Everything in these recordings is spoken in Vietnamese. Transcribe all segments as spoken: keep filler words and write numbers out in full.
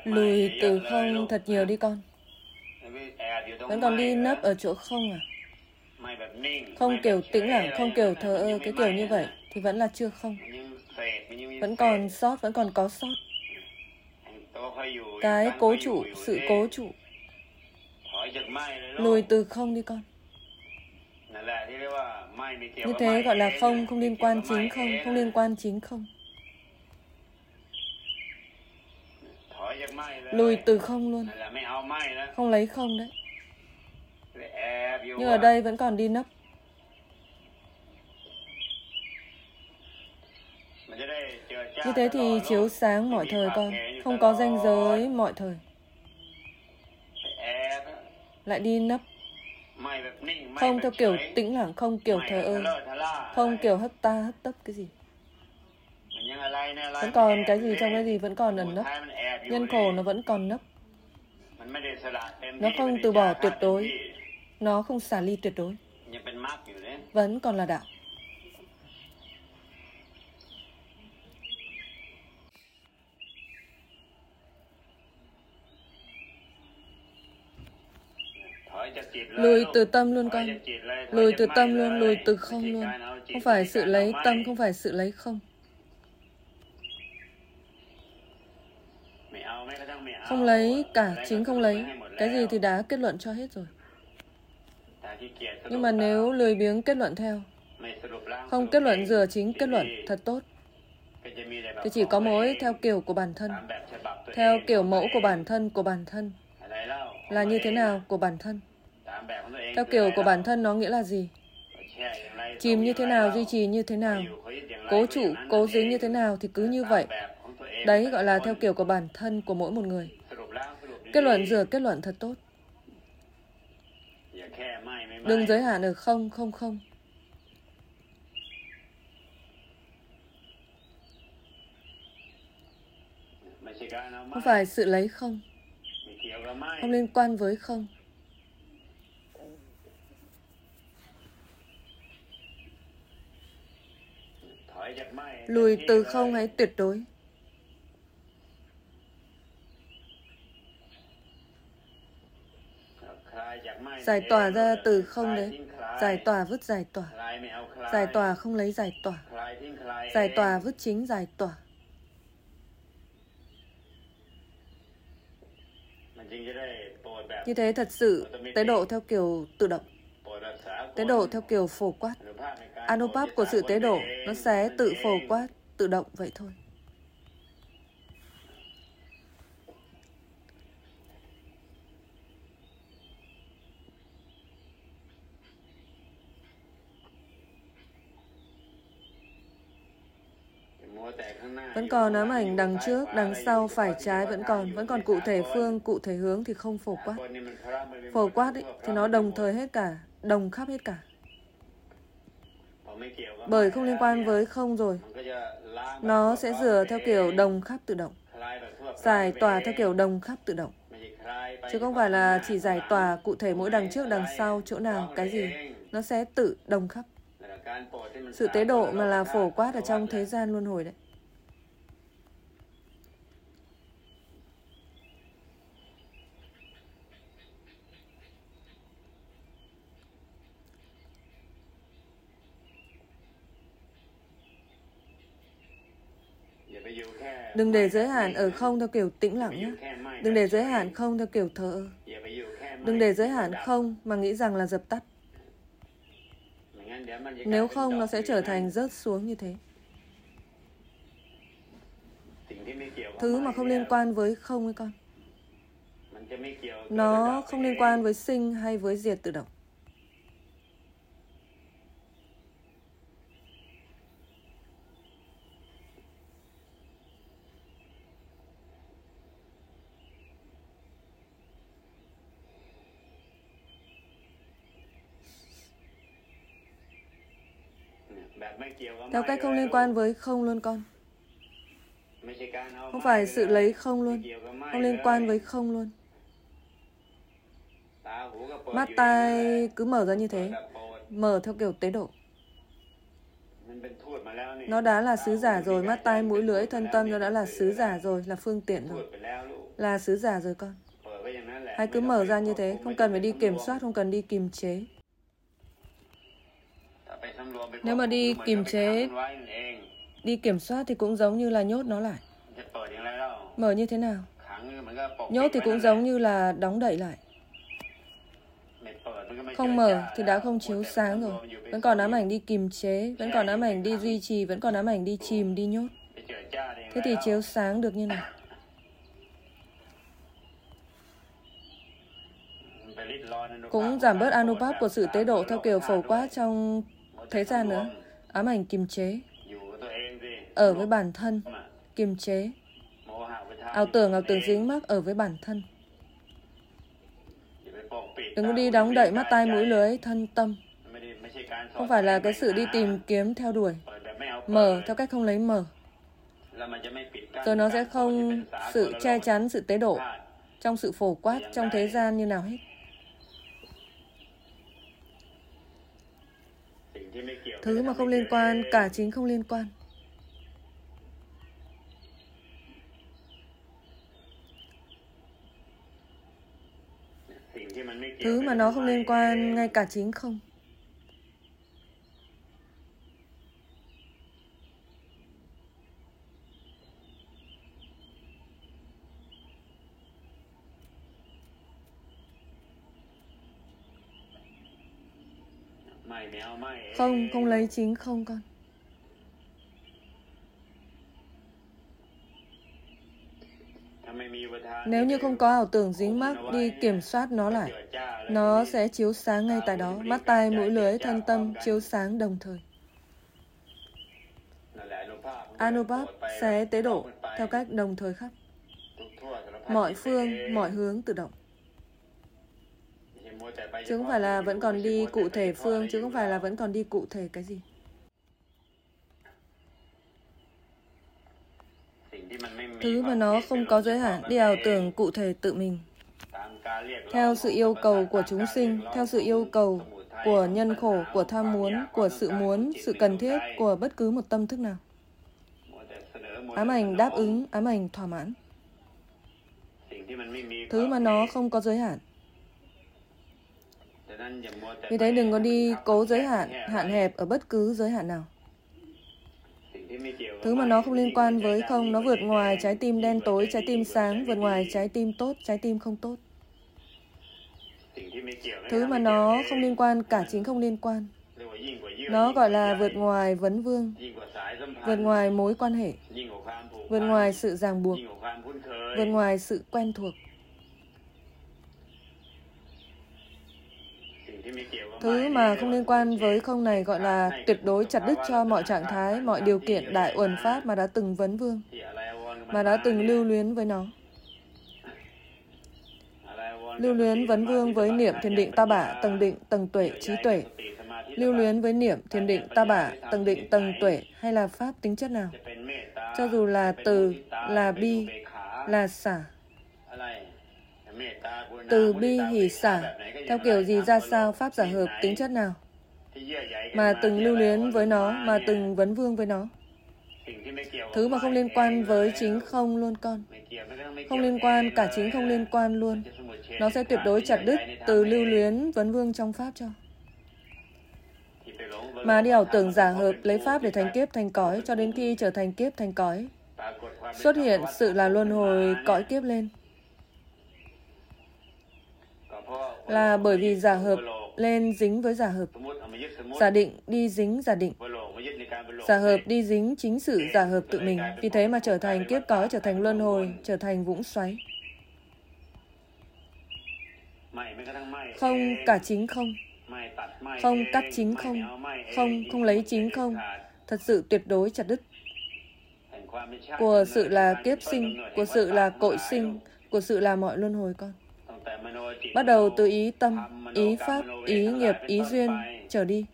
Lùi từ không thật nhiều đi con. Vẫn còn đi nấp ở chỗ không à? Không kiểu tĩnh lặng, không kiểu thờ ơ. Cái kiểu như vậy thì vẫn là chưa không. Vẫn còn sót, vẫn còn có sót. Cái cố trụ, sự cố trụ. Lùi từ không đi con. Như thế gọi là không, không liên quan chính không, không liên quan chính không. Lùi từ không luôn. Không lấy không đấy. Nhưng ở đây vẫn còn đi nấp. Như thế thì chiếu sáng mọi thời con. Không có ranh giới mọi thời. Lại đi nấp. Không theo kiểu tĩnh lặng, không kiểu thờ ơ. Không kiểu hất ta hất tấp cái gì. Vẫn còn cái gì trong cái gì vẫn còn ẩn nấp. Nhân khổ nó vẫn còn nấp. Nó không từ bỏ tuyệt đối. Nó không xả ly tuyệt đối. Vẫn còn là đạo. Lùi từ tâm luôn con. Lùi từ tâm luôn, lùi từ không luôn. Không phải sự lấy tâm, không phải sự lấy không. Không lấy cả, chính không lấy. Cái gì thì đã kết luận cho hết rồi. Nhưng mà nếu lười biếng kết luận theo, không kết luận dựa chính kết luận thật tốt, thì chỉ có mỗi theo kiểu của bản thân. Theo kiểu mẫu của bản thân, của bản thân. Là như thế nào của bản thân? Theo kiểu của bản thân nó nghĩa là gì? Chìm như thế nào, duy trì như thế nào, cố trụ, cố dính như thế nào thì cứ như vậy. Đấy gọi là theo kiểu của bản thân của mỗi một người. Kết luận dựa kết luận thật tốt. Đừng giới hạn ở không, không, không. Không phải sự lấy không. Không liên quan với không. Lùi từ không hãy tuyệt đối. Giải tỏa ra từ không đấy. Giải tỏa vứt giải tỏa. Giải tỏa không lấy giải tỏa. Giải tỏa vứt chính giải tỏa. Như thế thật sự tế độ theo kiểu tự động. Tế độ theo kiểu phổ quát. Anupap của sự tế độ nó sẽ tự phổ quát, tự động vậy thôi. Vẫn còn ám ảnh đằng trước, đằng sau, phải trái vẫn còn. Vẫn còn cụ thể phương, cụ thể hướng thì không phổ quát. Phổ quát ấy, thì nó đồng thời hết cả, đồng khắp hết cả. Bởi không liên quan với không rồi. Nó sẽ dựa theo kiểu đồng khắp tự động. Giải tỏa theo kiểu đồng khắp tự động. Chứ không phải là chỉ giải tỏa cụ thể mỗi đằng trước, đằng sau, chỗ nào, cái gì. Nó sẽ tự đồng khắp. Sự tế độ mà là phổ quát ở trong thế gian luân hồi đấy. Đừng để giới hạn ở không theo kiểu tĩnh lặng nhé. Đừng để giới hạn không theo kiểu thờ ơ. Đừng để giới hạn không mà nghĩ rằng là dập tắt. Nếu không, nó sẽ trở thành rớt xuống như thế. Thứ mà không liên quan với không ấy con. Nó không liên quan với sinh hay với diệt tự động. Theo cách không liên quan với không luôn con. Không phải sự lấy không luôn. Không liên quan với không luôn. Mắt tai cứ mở ra như thế. Mở theo kiểu tế độ. Nó đã là sứ giả rồi. Mắt tai mũi lưỡi thân tâm nó đã là sứ giả rồi. Là phương tiện rồi. là sứ giả rồi con. Hãy cứ mở ra như thế, không cần phải đi kiểm soát, không cần đi kiềm chế. Nếu mà đi kiềm chế, đi kiểm soát thì cũng giống như là nhốt nó lại. Mở như thế nào? Nhốt thì cũng giống như là đóng đậy lại. Không mở thì đã không chiếu sáng rồi. Vẫn còn ám ảnh đi kiềm chế, vẫn còn ám ảnh đi duy trì, vẫn còn ám ảnh đi chìm, đi nhốt. Thế thì chiếu sáng được như nào? Cũng giảm bớt Anubhav của sự tế độ theo kiểu phổ quát trong thế gian nữa. Ám ảnh kiềm chế. Ở với bản thân, kiềm chế. Ảo tưởng, ảo tưởng dính mắc ở với bản thân. Đừng có đi đóng đậy mắt tai mũi lưới, thân tâm. Không phải là cái sự đi tìm kiếm theo đuổi. Mở theo cách không lấy mở. Rồi nó sẽ không sự che chắn, sự tế độ trong sự phổ quát trong thế gian như nào hết. Thứ mà không liên quan, cả chính không liên quan. Thứ mà nó không liên quan, ngay cả chính không. Không, không lấy chính không con. Nếu như không có ảo tưởng dính mắc, đi kiểm soát nó lại, nó sẽ chiếu sáng ngay tại đó. Mắt tai mũi lưới thân tâm chiếu sáng đồng thời. Anubhav sẽ tế độ theo cách đồng thời khắp. Mọi phương, mọi hướng tự động. Chứ không phải là vẫn còn đi cụ thể phương, chứ không phải là vẫn còn đi cụ thể cái gì. Thứ mà nó không có giới hạn, đi ảo tưởng cụ thể tự mình. Theo sự yêu cầu của chúng sinh, theo sự yêu cầu của nhân khổ, của tham muốn, của sự muốn, sự cần thiết của bất cứ một tâm thức nào. Ám ảnh đáp ứng, ám ảnh thỏa mãn. Thứ mà nó không có giới hạn. Vì thế đừng có đi cố giới hạn, hạn hẹp ở bất cứ giới hạn nào. Thứ mà nó không liên quan với không, nó vượt ngoài trái tim đen tối, trái tim sáng, vượt ngoài trái tim tốt, trái tim không tốt. Thứ mà nó không liên quan, cả chính không liên quan. Nó gọi là vượt ngoài vấn vương, vượt ngoài mối quan hệ, vượt ngoài sự ràng buộc, vượt ngoài sự quen thuộc. Thứ mà không liên quan với không này gọi là tuyệt đối chặt đứt cho mọi trạng thái, mọi điều kiện đại uẩn pháp mà đã từng vấn vương, mà đã từng lưu luyến với nó. Lưu luyến vấn vương với niệm thiền định ta bả, tầng định, tầng tuệ, trí tuệ. Lưu luyến với niệm thiền định ta bả, tầng định, tầng tuệ hay là pháp tính chất nào. Cho dù là từ, là bi, là xả. Từ bi hỷ xả, theo kiểu gì ra sao, pháp giả hợp, tính chất nào. Mà từng lưu luyến với nó, mà từng vấn vương với nó. Thứ mà không liên quan với chính không luôn con. Không liên quan, cả chính không liên quan luôn. Nó sẽ tuyệt đối chặt đứt từ lưu luyến vấn vương trong pháp cho. Mà đi ảo tưởng giả hợp, lấy pháp để thành kiếp thành cõi, cho đến khi trở thành kiếp thành cõi. Xuất hiện sự là luân hồi cõi kiếp lên. Là bởi vì giả hợp lên dính với giả hợp. Giả định đi dính giả định. Giả hợp đi dính chính sự giả hợp tự mình. Vì thế mà trở thành kiếp cõi, trở thành luân hồi, trở thành vũng xoáy. Không, cả chính không. Không, cắt chính không. Không, không lấy chính không. Thật sự tuyệt đối chặt đứt. Của sự là kiếp sinh, của sự là cội sinh, của sự là mọi luân hồi con. Bắt đầu từ ý tâm, ý pháp, ý nghiệp, ý duyên, trở đi.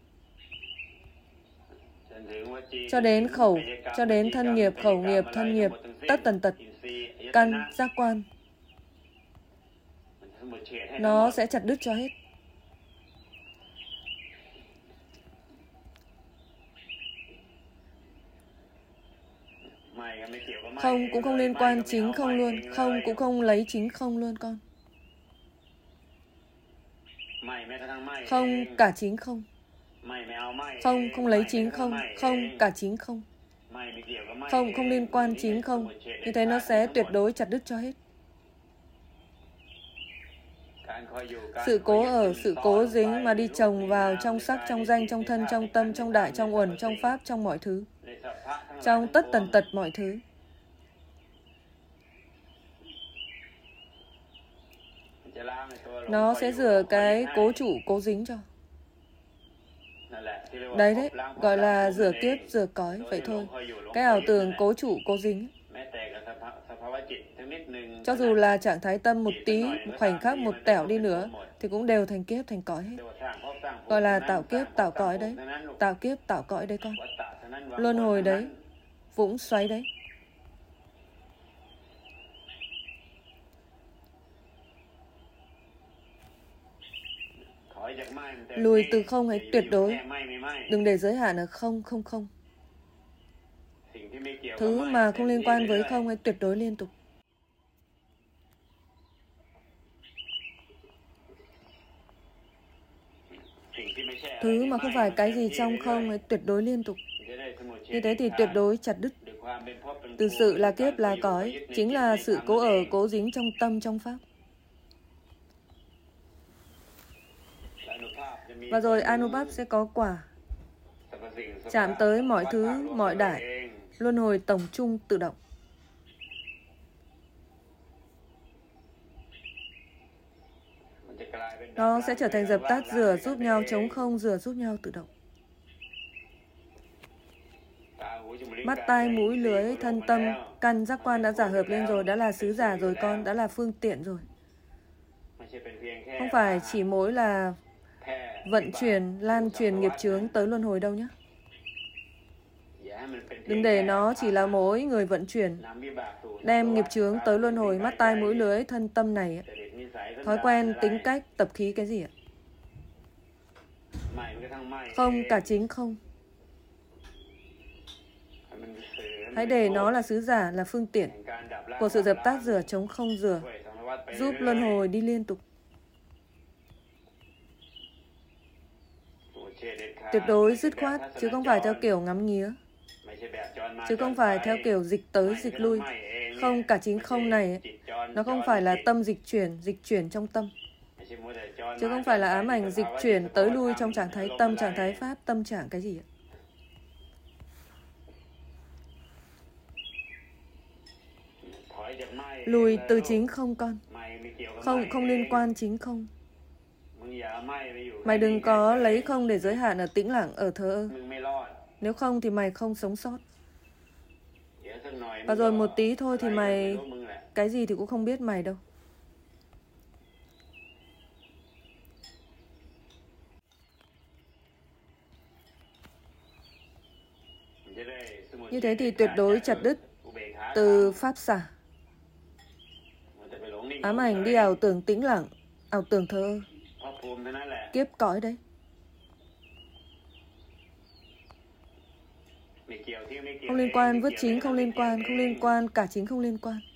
Cho đến khẩu, cho đến thân nghiệp, khẩu nghiệp, thân nghiệp, tất tần tật, căn, giác quan. Nó sẽ chặt đứt cho hết. Không cũng không liên quan chính không luôn. Không cũng không lấy chính không luôn con. Không cả chính không. Không không lấy chính không. Không cả chính không. Không không liên quan chính không. Như thế nó sẽ tuyệt đối chặt đứt cho hết. Sự cố ở, sự cố dính mà đi chồng vào trong sắc, trong danh, trong thân, trong tâm, trong đại, trong uẩn, trong pháp, trong mọi thứ. Trong tất tần tật mọi thứ. Nó sẽ rửa cái cố chủ, cố dính cho. Đấy đấy, gọi là rửa kiếp, rửa cõi, vậy thôi. Cái ảo tưởng cố chủ, cố dính. Cho dù là trạng thái tâm một tí, một khoảnh khắc, một tẻo đi nữa, thì cũng đều thành kiếp, thành cõi hết. Gọi là tạo kiếp, tạo cõi đấy. Tạo kiếp, tạo cõi đấy con. Luân hồi đấy. Vũng xoáy đấy. Lùi từ không hãy tuyệt đối. Đừng để giới hạn ở không, không, không. Thứ mà không liên quan với không hãy tuyệt đối liên tục. Thứ mà không phải cái gì trong không hãy tuyệt đối liên tục. Như thế thì tuyệt đối chặt đứt. Từ sự là kiếp là cõi, chính là sự cố ở, cố dính trong tâm, trong pháp. Và rồi Anubhav sẽ có quả. Chạm tới mọi thứ, mọi đại, luân hồi tổng chung tự động. Nó sẽ trở thành dập tắt, rửa giúp nhau, chống không, rửa giúp nhau tự động. Mắt, tai, mũi, lưỡi, thân, tâm, căn, giác quan đã giả hợp lên rồi, đã là sứ giả rồi con, đã là phương tiện rồi. Không phải chỉ mỗi là vận chuyển, lan truyền nghiệp chướng tới luân hồi đâu nhé. Đừng để nó chỉ là mỗi người vận chuyển, đem nghiệp chướng tới luân hồi, mắt, tai, mũi, lưỡi, thân, tâm này. Thói quen, tính cách, tập khí cái gì ạ? Không, cả chính không. Hãy để nó là sứ giả, là phương tiện của sự dập tắt, rửa, chống không, rửa, giúp luân hồi đi liên tục. Tuyệt đối dứt khoát, chứ không phải theo kiểu ngắm nghía, chứ không phải theo kiểu dịch tới, dịch lui. Không, cả chính không này, nó không phải là tâm dịch chuyển, dịch chuyển trong tâm, chứ không phải là ám ảnh dịch chuyển tới lui trong trạng thái tâm, trạng thái pháp, tâm trạng cái gì ạ? Lùi từ chính không con. Không, không liên quan chính không. Mày đừng có lấy không để giới hạn ở tĩnh lặng, ở thờ ơ. Nếu không thì mày không sống sót. Và rồi một tí thôi thì mày cái gì thì cũng không biết mày đâu. Như thế thì tuyệt đối chặt đứt từ pháp xả. Ám ảnh đi ảo tưởng tĩnh lặng, ảo tưởng thờ ơ. Kiếp cõi đấy. Không liên quan, vứt chính không liên quan, không liên quan, cả chính không liên quan.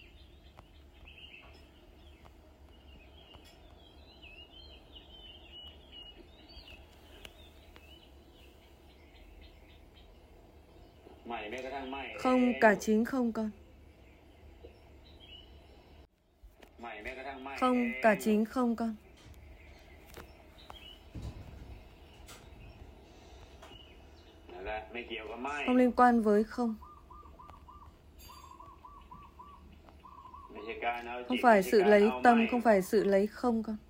Không, cả chính không con. Không, cả chính không con. Không liên quan với không. Không phải sự lấy tâm, không phải sự lấy không con.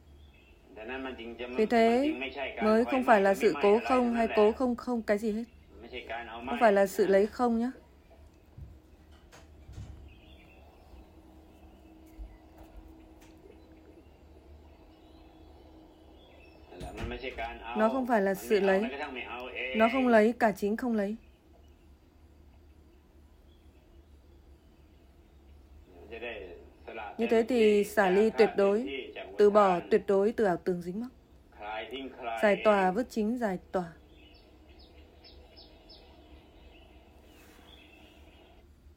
Vì thế mới không phải là sự cố không hay cố không không cái gì hết. Không phải là sự lấy không nhé. Nó không phải là sự lấy. Nó không lấy, cả chính không lấy. Như thế thì xả ly tuyệt đối, từ bỏ tuyệt đối từ ảo tưởng dính mắc. Giải tỏa, vứt chính, giải tỏa.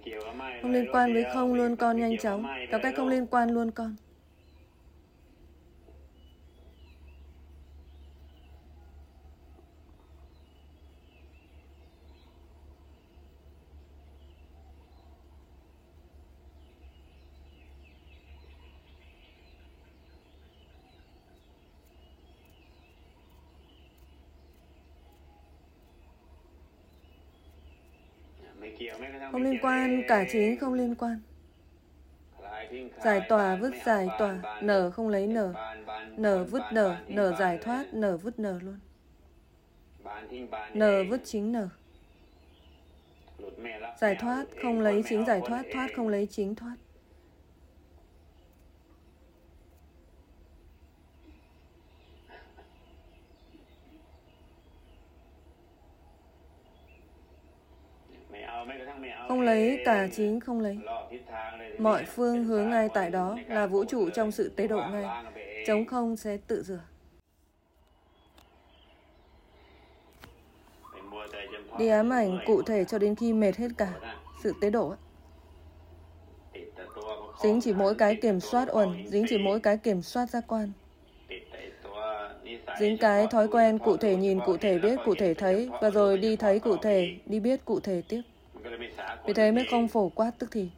Không liên quan với không luôn con nhanh chóng, theo cách không liên quan luôn con. Không liên quan, cả chính không liên quan. Giải tỏa vứt giải tỏa, nở không lấy nở, nở vứt nở, nở giải thoát, nở vứt nở luôn. Nở vứt chính nở. Giải thoát không lấy chính giải thoát, thoát không lấy chính thoát. Không lấy, cả chính không lấy. Mọi phương hướng ngay tại đó là vũ trụ trong sự tế độ ngay. Trống không sẽ tự rửa. Đi ám ảnh cụ thể cho đến khi mệt hết cả sự tế độ. Dính chỉ mỗi cái kiểm soát uẩn, dính chỉ mỗi cái kiểm soát giác quan. Dính cái thói quen cụ thể nhìn, cụ thể biết, cụ thể thấy, và rồi đi thấy cụ thể, đi biết cụ thể tiếp. Vì thế mới không phổ quát tức thì.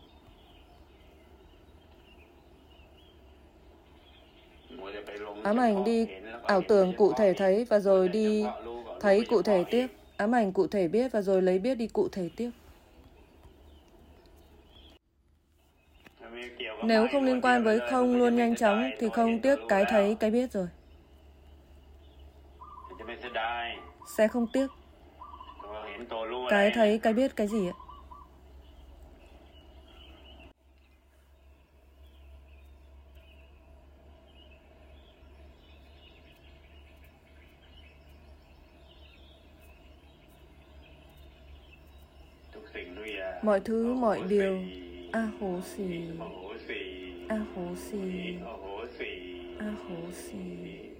Ám ảnh đi ảo tưởng cụ thể thấy và rồi đi thấy cụ thể tiếp. Ám ảnh cụ thể biết và rồi lấy biết đi cụ thể tiếp. Nếu không liên quan với không luôn nhanh chóng thì không tiếc cái thấy, cái biết rồi. Sẽ không tiếc cái thấy, cái biết cái gì ạ? Mọi thứ, mọi điều, a hố xì, a hố xì, a hố xì.